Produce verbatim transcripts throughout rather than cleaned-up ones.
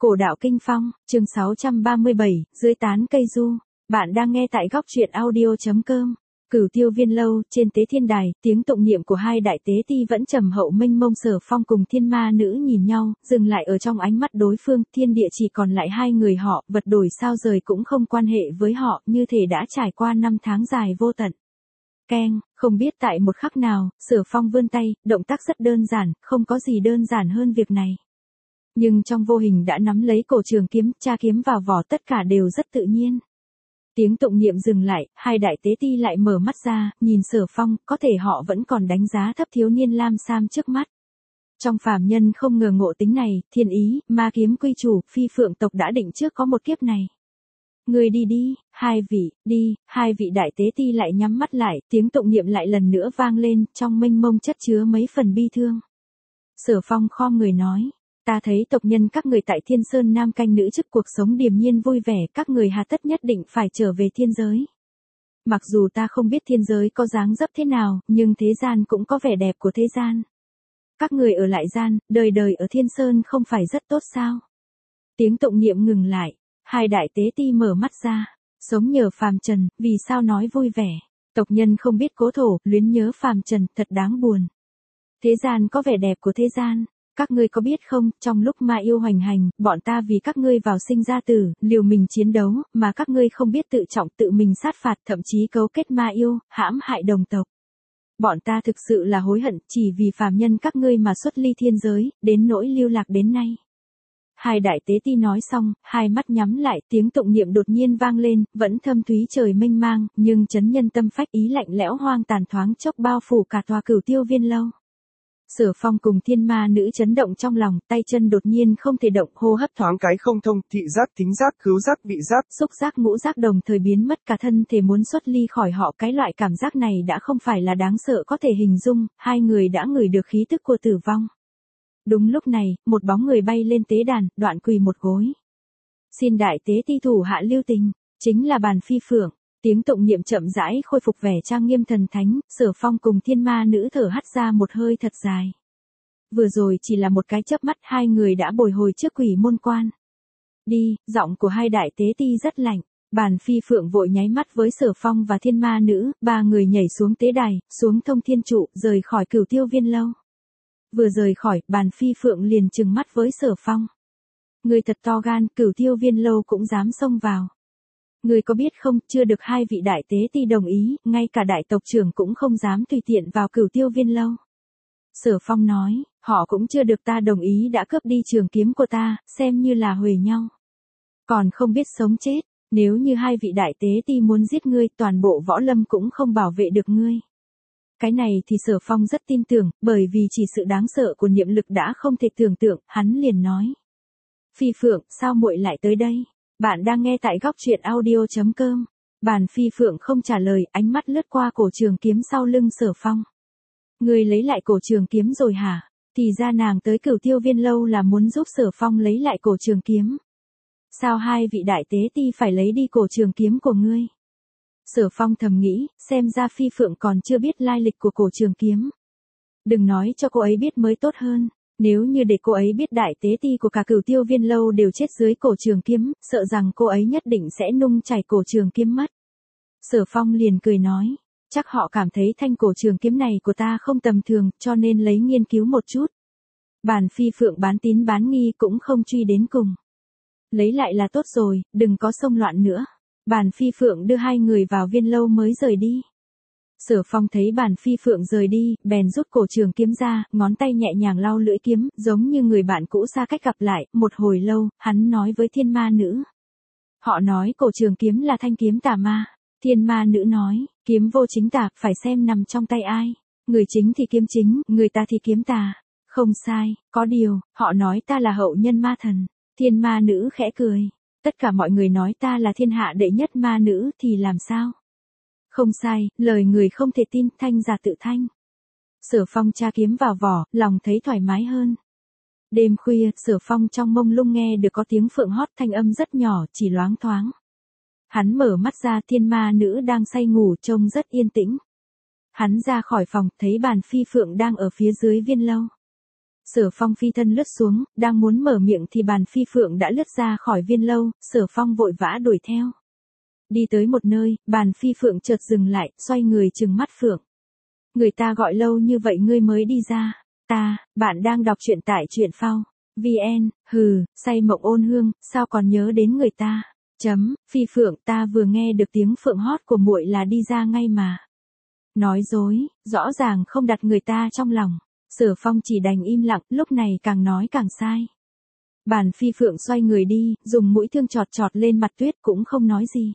Cổ đạo kinh phong, chương sáu trăm ba mươi bảy, dưới tán cây du. Bạn đang nghe tại góc truyện audio chấm com. Cửu Tiêu Viên lâu, trên tế thiên đài, tiếng tụng niệm của hai đại tế ti vẫn trầm hậu mênh mông. Sở Phong cùng thiên ma nữ nhìn nhau, dừng lại ở trong ánh mắt đối phương. Thiên địa chỉ còn lại hai người họ, vật đổi sao rời cũng không quan hệ với họ, như thể đã trải qua năm tháng dài vô tận. Keng, không biết tại một khắc nào, Sở Phong vươn tay, động tác rất đơn giản, không có gì đơn giản hơn việc này. Nhưng trong vô hình đã nắm lấy cổ trường kiếm, tra kiếm vào vỏ, tất cả đều rất tự nhiên. Tiếng tụng niệm dừng lại, hai đại tế ti lại mở mắt ra, nhìn Sở Phong, có thể họ vẫn còn đánh giá thấp thiếu niên lam sam trước mắt. Trong phàm nhân không ngờ ngộ tính này, thiên ý, ma kiếm quy chủ, phi phượng tộc đã định trước có một kiếp này. Người đi đi, hai vị, đi, hai vị đại tế ti lại nhắm mắt lại, tiếng tụng niệm lại lần nữa vang lên, trong mênh mông chất chứa mấy phần bi thương. Sở Phong khom người nói. Ta thấy tộc nhân các người tại Thiên Sơn Nam canh nữ chức cuộc sống điềm nhiên vui vẻ, các người hà tất nhất định phải trở về thiên giới. Mặc dù ta không biết thiên giới có dáng dấp thế nào, nhưng thế gian cũng có vẻ đẹp của thế gian. Các người ở lại gian, đời đời ở Thiên Sơn không phải rất tốt sao? Tiếng tụng niệm ngừng lại, hai đại tế ti mở mắt ra, sống nhờ phàm trần, vì sao nói vui vẻ? Tộc nhân không biết cố thổ, luyến nhớ phàm trần, thật đáng buồn. Thế gian có vẻ đẹp của thế gian. Các ngươi có biết không, trong lúc ma yêu hoành hành, bọn ta vì các ngươi vào sinh ra tử, liều mình chiến đấu, mà các ngươi không biết tự trọng tự mình sát phạt, thậm chí cấu kết ma yêu, hãm hại đồng tộc. Bọn ta thực sự là hối hận, chỉ vì phàm nhân các ngươi mà xuất ly thiên giới, đến nỗi lưu lạc đến nay. Hai đại tế ti nói xong, hai mắt nhắm lại, tiếng tụng niệm đột nhiên vang lên, vẫn thâm thúy trời mênh mang, nhưng chấn nhân tâm phách, ý lạnh lẽo hoang tàn thoáng chốc bao phủ cả tòa Cửu Tiêu Viên lâu. Sở Phong cùng thiên ma nữ chấn động trong lòng, tay chân đột nhiên không thể động, hô hấp thoáng cái không thông, thị giác, thính giác, khứu giác, vị giác, xúc giác, ngũ giác đồng thời biến mất, cả thân thể muốn xuất ly khỏi họ. Cái loại cảm giác này đã không phải là đáng sợ có thể hình dung, hai người đã ngửi được khí tức của tử vong. Đúng lúc này, một bóng người bay lên tế đàn, đoạn quỳ một gối. Xin đại tế ti thủ hạ lưu tình, chính là Bàn Phi Phượng. Tiếng tụng niệm chậm rãi khôi phục vẻ trang nghiêm thần thánh, Sở Phong cùng thiên ma nữ thở hắt ra một hơi thật dài. Vừa rồi chỉ là một cái chớp mắt, hai người đã bồi hồi trước quỷ môn quan. Đi, giọng của hai đại tế ti rất lạnh. Bàn Phi Phượng vội nháy mắt với Sở Phong và thiên ma nữ, ba người nhảy xuống tế đài, xuống thông thiên trụ, rời khỏi Cửu Tiêu Viên lâu. Vừa rời khỏi, Bàn Phi Phượng liền trừng mắt với Sở Phong. Người thật to gan, Cửu Tiêu Viên lâu cũng dám xông vào. Người có biết không, chưa được hai vị đại tế ti đồng ý, ngay cả đại tộc trưởng cũng không dám tùy tiện vào Cửu Tiêu Viên lâu. Sở Phong nói, họ cũng chưa được ta đồng ý đã cướp đi trường kiếm của ta, xem như là huề nhau. Còn không biết sống chết, nếu như hai vị đại tế ti muốn giết ngươi, toàn bộ võ lâm cũng không bảo vệ được ngươi. Cái này thì Sở Phong rất tin tưởng, bởi vì chỉ sự đáng sợ của niệm lực đã không thể tưởng tượng, hắn liền nói. Phi Phượng, sao muội lại tới đây? Bạn đang nghe tại góc truyện audio chấm com. Bàn Phi Phượng không trả lời, ánh mắt lướt qua cổ trường kiếm sau lưng Sở Phong. Người lấy lại cổ trường kiếm rồi hả? Thì ra nàng tới Cửu Tiêu Viên lâu là muốn giúp Sở Phong lấy lại cổ trường kiếm. Sao hai vị đại tế ti phải lấy đi cổ trường kiếm của ngươi? Sở Phong thầm nghĩ, xem ra Phi Phượng còn chưa biết lai lịch của cổ trường kiếm. Đừng nói cho cô ấy biết mới tốt hơn. Nếu như để cô ấy biết đại tế ti của cả Cửu Tiêu Viên lâu đều chết dưới cổ trường kiếm, sợ rằng cô ấy nhất định sẽ nung chảy cổ trường kiếm mất. Sở Phong liền cười nói, chắc họ cảm thấy thanh cổ trường kiếm này của ta không tầm thường, cho nên lấy nghiên cứu một chút. Bàn Phi Phượng bán tín bán nghi cũng không truy đến cùng. Lấy lại là tốt rồi, đừng có xông loạn nữa. Bàn Phi Phượng đưa hai người vào viên lâu mới rời đi. Sở Phong thấy Bàn Phi Phượng rời đi, bèn rút cổ trường kiếm ra, ngón tay nhẹ nhàng lau lưỡi kiếm, giống như người bạn cũ xa cách gặp lại. Một hồi lâu, hắn nói với thiên ma nữ. Họ nói cổ trường kiếm là thanh kiếm tà ma. Thiên ma nữ nói, kiếm vô chính tà, phải xem nằm trong tay ai. Người chính thì kiếm chính, người ta thì kiếm tà. Không sai, có điều, họ nói ta là hậu nhân ma thần. Thiên ma nữ khẽ cười. Tất cả mọi người nói ta là thiên hạ đệ nhất ma nữ thì làm sao? Không sai, lời người không thể tin, thanh giả tự thanh. Sở Phong tra kiếm vào vỏ, lòng thấy thoải mái hơn. Đêm khuya, Sở Phong trong mông lung nghe được có tiếng phượng hót, thanh âm rất nhỏ, chỉ loáng thoáng. Hắn mở mắt ra, thiên ma nữ đang say ngủ, trông rất yên tĩnh. Hắn ra khỏi phòng, thấy Bàn Phi Phượng đang ở phía dưới viên lâu. Sở Phong phi thân lướt xuống, đang muốn mở miệng thì bàn phi phượng đã lướt ra khỏi viên lâu, Sở Phong vội vã đuổi theo. Đi tới một nơi, bàn phi phượng chợt dừng lại, xoay người trừng mắt phượng. Người ta gọi lâu như vậy ngươi mới đi ra. Ta, bạn đang đọc truyện tại truyện phao. vn, hừ, say mộng ôn hương, sao còn nhớ đến người ta. Chấm, phi phượng ta vừa nghe được tiếng phượng hót của muội là đi ra ngay mà. Nói dối, rõ ràng không đặt người ta trong lòng. Sở Phong chỉ đành im lặng, lúc này càng nói càng sai. Bàn phi phượng xoay người đi, dùng mũi thương chọt chọt lên mặt tuyết cũng không nói gì.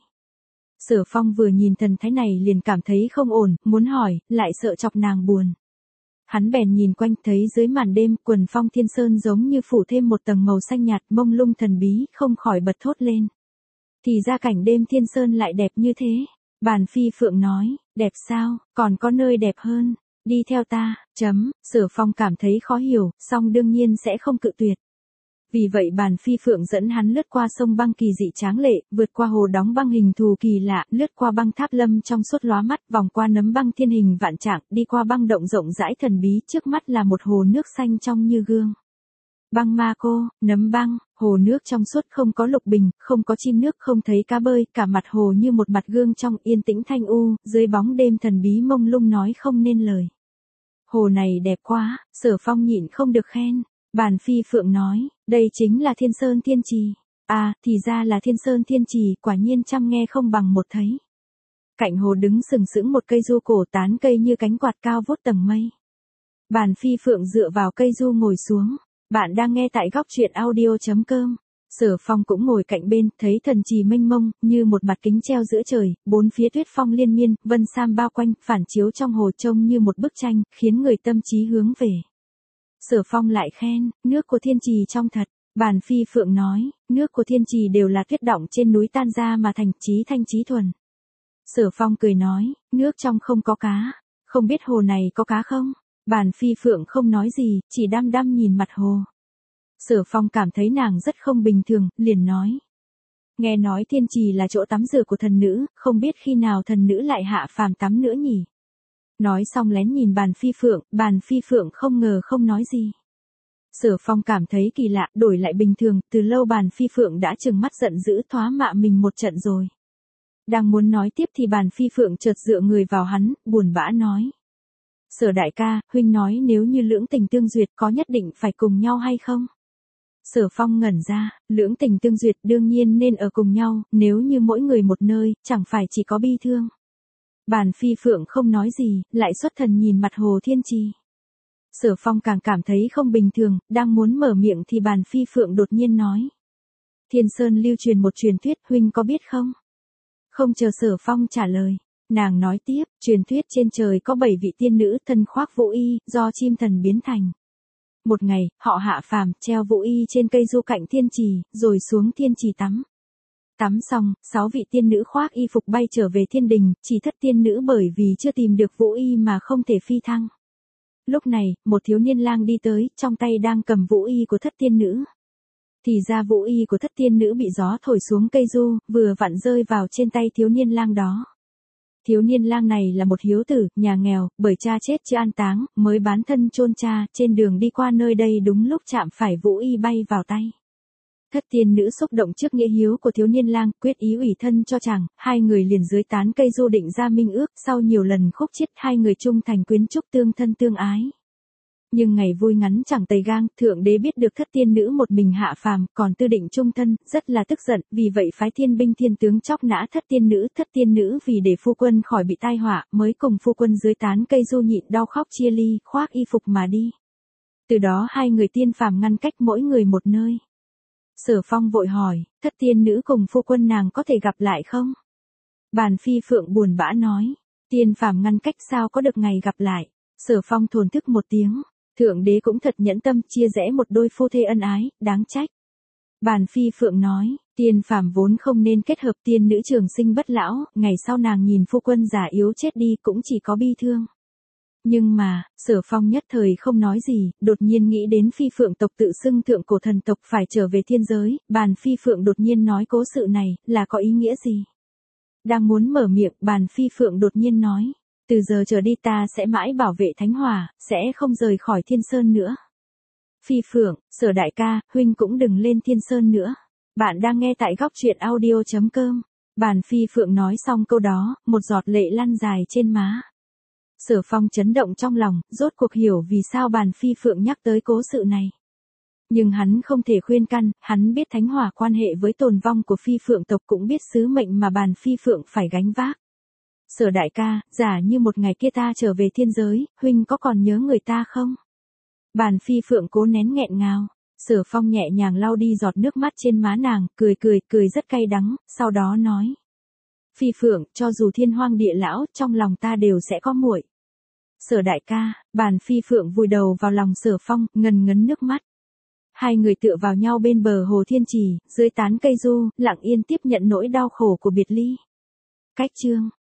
Sở Phong vừa nhìn thần thái này liền cảm thấy không ổn, muốn hỏi, lại sợ chọc nàng buồn. Hắn bèn nhìn quanh thấy dưới màn đêm quần phong thiên sơn giống như phủ thêm một tầng màu xanh nhạt mông lung thần bí, không khỏi bật thốt lên. Thì ra cảnh đêm thiên sơn lại đẹp như thế. Bàn phi phượng nói, đẹp sao, còn có nơi đẹp hơn, đi theo ta, chấm, Sở Phong cảm thấy khó hiểu, song đương nhiên sẽ không cự tuyệt. Vì vậy bàn phi phượng dẫn hắn lướt qua sông băng kỳ dị tráng lệ, vượt qua hồ đóng băng hình thù kỳ lạ, lướt qua băng tháp lâm trong suốt lóa mắt, vòng qua nấm băng thiên hình vạn trạng, đi qua băng động rộng rãi thần bí, trước mắt là một hồ nước xanh trong như gương. Băng ma cô, nấm băng, hồ nước trong suốt không có lục bình, không có chim nước, không thấy cá bơi, cả mặt hồ như một mặt gương trong yên tĩnh thanh u, dưới bóng đêm thần bí mông lung nói không nên lời. Hồ này đẹp quá, Sở Phong nhịn không được khen. Bàn phi phượng nói, đây chính là Thiên Sơn Thiên Trì. À, thì ra là Thiên Sơn Thiên Trì, quả nhiên trăm nghe không bằng một thấy. Cạnh hồ đứng sừng sững một cây du cổ tán cây như cánh quạt cao vút tầng mây. Bàn phi phượng dựa vào cây du ngồi xuống. Bạn đang nghe tại góc truyện audio chấm com. Sở Phong cũng ngồi cạnh bên, thấy thần trì mênh mông, như một mặt kính treo giữa trời, bốn phía tuyết phong liên miên, vân sam bao quanh, phản chiếu trong hồ trông như một bức tranh, khiến người tâm trí hướng về. Sở Phong lại khen, nước của thiên trì trong thật. Bàn phi phượng nói, nước của thiên trì đều là tuyết đọng trên núi tan ra mà thành, trí thanh trí thuần. Sở Phong cười nói, nước trong không có cá, không biết hồ này có cá không? Bàn phi phượng không nói gì, chỉ đăm đăm nhìn mặt hồ. Sở Phong cảm thấy nàng rất không bình thường, liền nói. Nghe nói thiên trì là chỗ tắm rửa của thần nữ, không biết khi nào thần nữ lại hạ phàm tắm nữa nhỉ? Nói xong lén nhìn bàn phi phượng, bàn phi phượng không ngờ không nói gì. Sở Phong cảm thấy kỳ lạ, đổi lại bình thường, từ lâu bàn phi phượng đã trừng mắt giận dữ thoá mạ mình một trận rồi. Đang muốn nói tiếp thì bàn phi phượng chợt dựa người vào hắn, buồn bã nói. Sở đại ca, huynh nói nếu như lưỡng tình tương duyệt có nhất định phải cùng nhau hay không? Sở Phong ngẩn ra, lưỡng tình tương duyệt đương nhiên nên ở cùng nhau, nếu như mỗi người một nơi, chẳng phải chỉ có bi thương. Bàn phi phượng không nói gì, lại xuất thần nhìn mặt hồ thiên trì. Sở Phong càng cảm thấy không bình thường, đang muốn mở miệng thì bàn phi phượng đột nhiên nói. Thiên Sơn lưu truyền một truyền thuyết, huynh có biết không? Không chờ Sở Phong trả lời. Nàng nói tiếp, truyền thuyết trên trời có bảy vị tiên nữ thân khoác vũ y, do chim thần biến thành. Một ngày, họ hạ phàm, treo vũ y trên cây du cạnh thiên trì, rồi xuống thiên trì tắm. Tắm xong, sáu vị tiên nữ khoác y phục bay trở về thiên đình, chỉ thất tiên nữ bởi vì chưa tìm được vũ y mà không thể phi thăng. Lúc này, một thiếu niên lang đi tới, trong tay đang cầm vũ y của thất tiên nữ. Thì ra vũ y của thất tiên nữ bị gió thổi xuống cây du, vừa vặn rơi vào trên tay thiếu niên lang đó. Thiếu niên lang này là một hiếu tử, nhà nghèo, bởi cha chết chưa an táng, mới bán thân chôn cha, trên đường đi qua nơi đây đúng lúc chạm phải vũ y bay vào tay. Thất tiên nữ xúc động trước nghĩa hiếu của thiếu niên lang, quyết ý ủy thân cho chàng, hai người liền dưới tán cây du định ra minh ước, sau nhiều lần khúc chiết hai người chung thành quyến trúc tương thân tương ái. Nhưng ngày vui ngắn chẳng tày gang, thượng đế biết được thất tiên nữ một mình hạ phàm, còn tư định chung thân, rất là tức giận, vì vậy phái thiên binh thiên tướng chóc nã thất tiên nữ, thất tiên nữ vì để phu quân khỏi bị tai họa, mới cùng phu quân dưới tán cây du nhịn đau khóc chia ly, khoác y phục mà đi. Từ đó hai người tiên phàm ngăn cách mỗi người một nơi. Sở Phong vội hỏi, thất tiên nữ cùng phu quân nàng có thể gặp lại không? Bàn phi phượng buồn bã nói, tiên phàm ngăn cách sao có được ngày gặp lại. Sở Phong thổn thức một tiếng, thượng đế cũng thật nhẫn tâm chia rẽ một đôi phu thê ân ái, đáng trách. Bàn phi phượng nói, tiên phàm vốn không nên kết hợp, tiên nữ trường sinh bất lão, ngày sau nàng nhìn phu quân già yếu chết đi cũng chỉ có bi thương. Nhưng mà, Sở Phong nhất thời không nói gì, đột nhiên nghĩ đến phi phượng tộc tự xưng thượng cổ thần tộc phải trở về thiên giới, bàn phi phượng đột nhiên nói cố sự này, là có ý nghĩa gì? Đang muốn mở miệng, bàn phi phượng đột nhiên nói, từ giờ trở đi ta sẽ mãi bảo vệ thánh hỏa, sẽ không rời khỏi thiên sơn nữa. Phi Phượng, Sở đại ca, huynh cũng đừng lên Thiên Sơn nữa. Bạn đang nghe tại góc truyện audio chấm com. Bàn Phi Phượng nói xong câu đó, một giọt lệ lăn dài trên má. Sở Phong chấn động trong lòng, rốt cuộc hiểu vì sao bàn Phi Phượng nhắc tới cố sự này. Nhưng hắn không thể khuyên can, hắn biết Thánh Hỏa quan hệ với tồn vong của Phi Phượng tộc, cũng biết sứ mệnh mà bàn Phi Phượng phải gánh vác. Sở đại ca, giả như một ngày kia ta trở về thiên giới, huynh có còn nhớ người ta không? Bàn Phi Phượng cố nén nghẹn ngào. Sở Phong nhẹ nhàng lau đi giọt nước mắt trên má nàng, cười cười, cười rất cay đắng, sau đó nói. Phi Phượng, cho dù thiên hoang địa lão, trong lòng ta đều sẽ có muội. Sở đại ca, bàn Phi Phượng vùi đầu vào lòng Sở Phong, ngần ngấn nước mắt. Hai người tựa vào nhau bên bờ hồ Thiên Trì, dưới tán cây du, lặng yên tiếp nhận nỗi đau khổ của biệt ly. Cách chương.